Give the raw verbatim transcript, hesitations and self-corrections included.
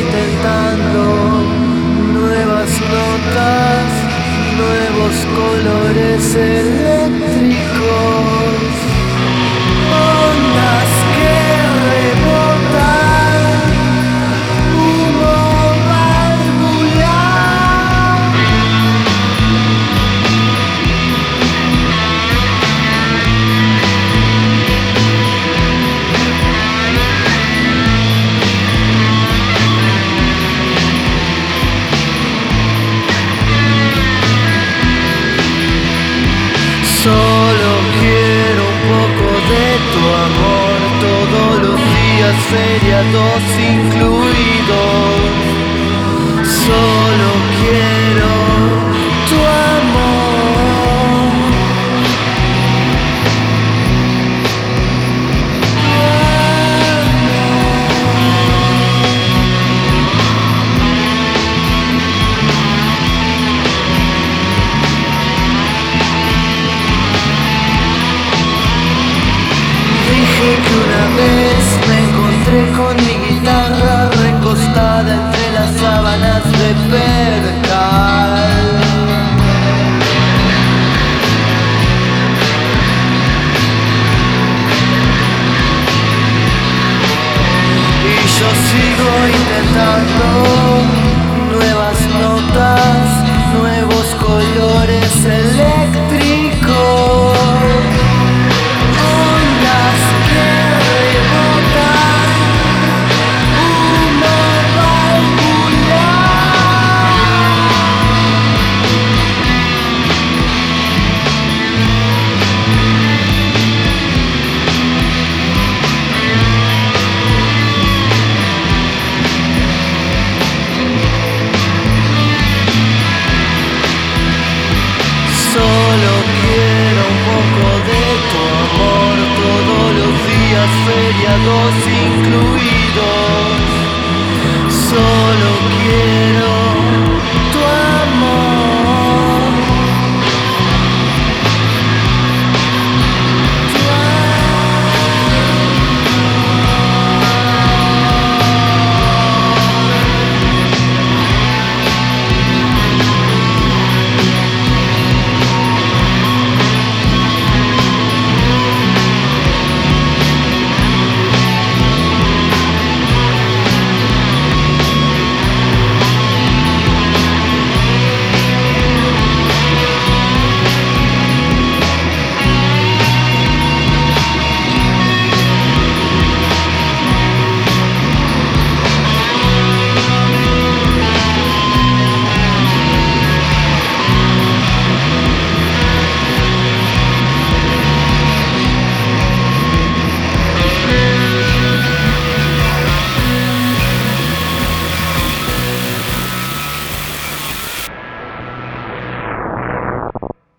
intentando nuevas notas, nuevos colores eléctricos, ondas que rebotan, humo valvular. Solo quiero un poco de tu amor, todos los días feriados incluidos. Solo quiero tu amor. Dije que una vez me encontré con mi guitarra recostada entre las sábanas de percal. Y yo sigo intentando nuevas notas, nuevos colores eléctricos. Solo quiero un poco de tu amor, todos los días feriados y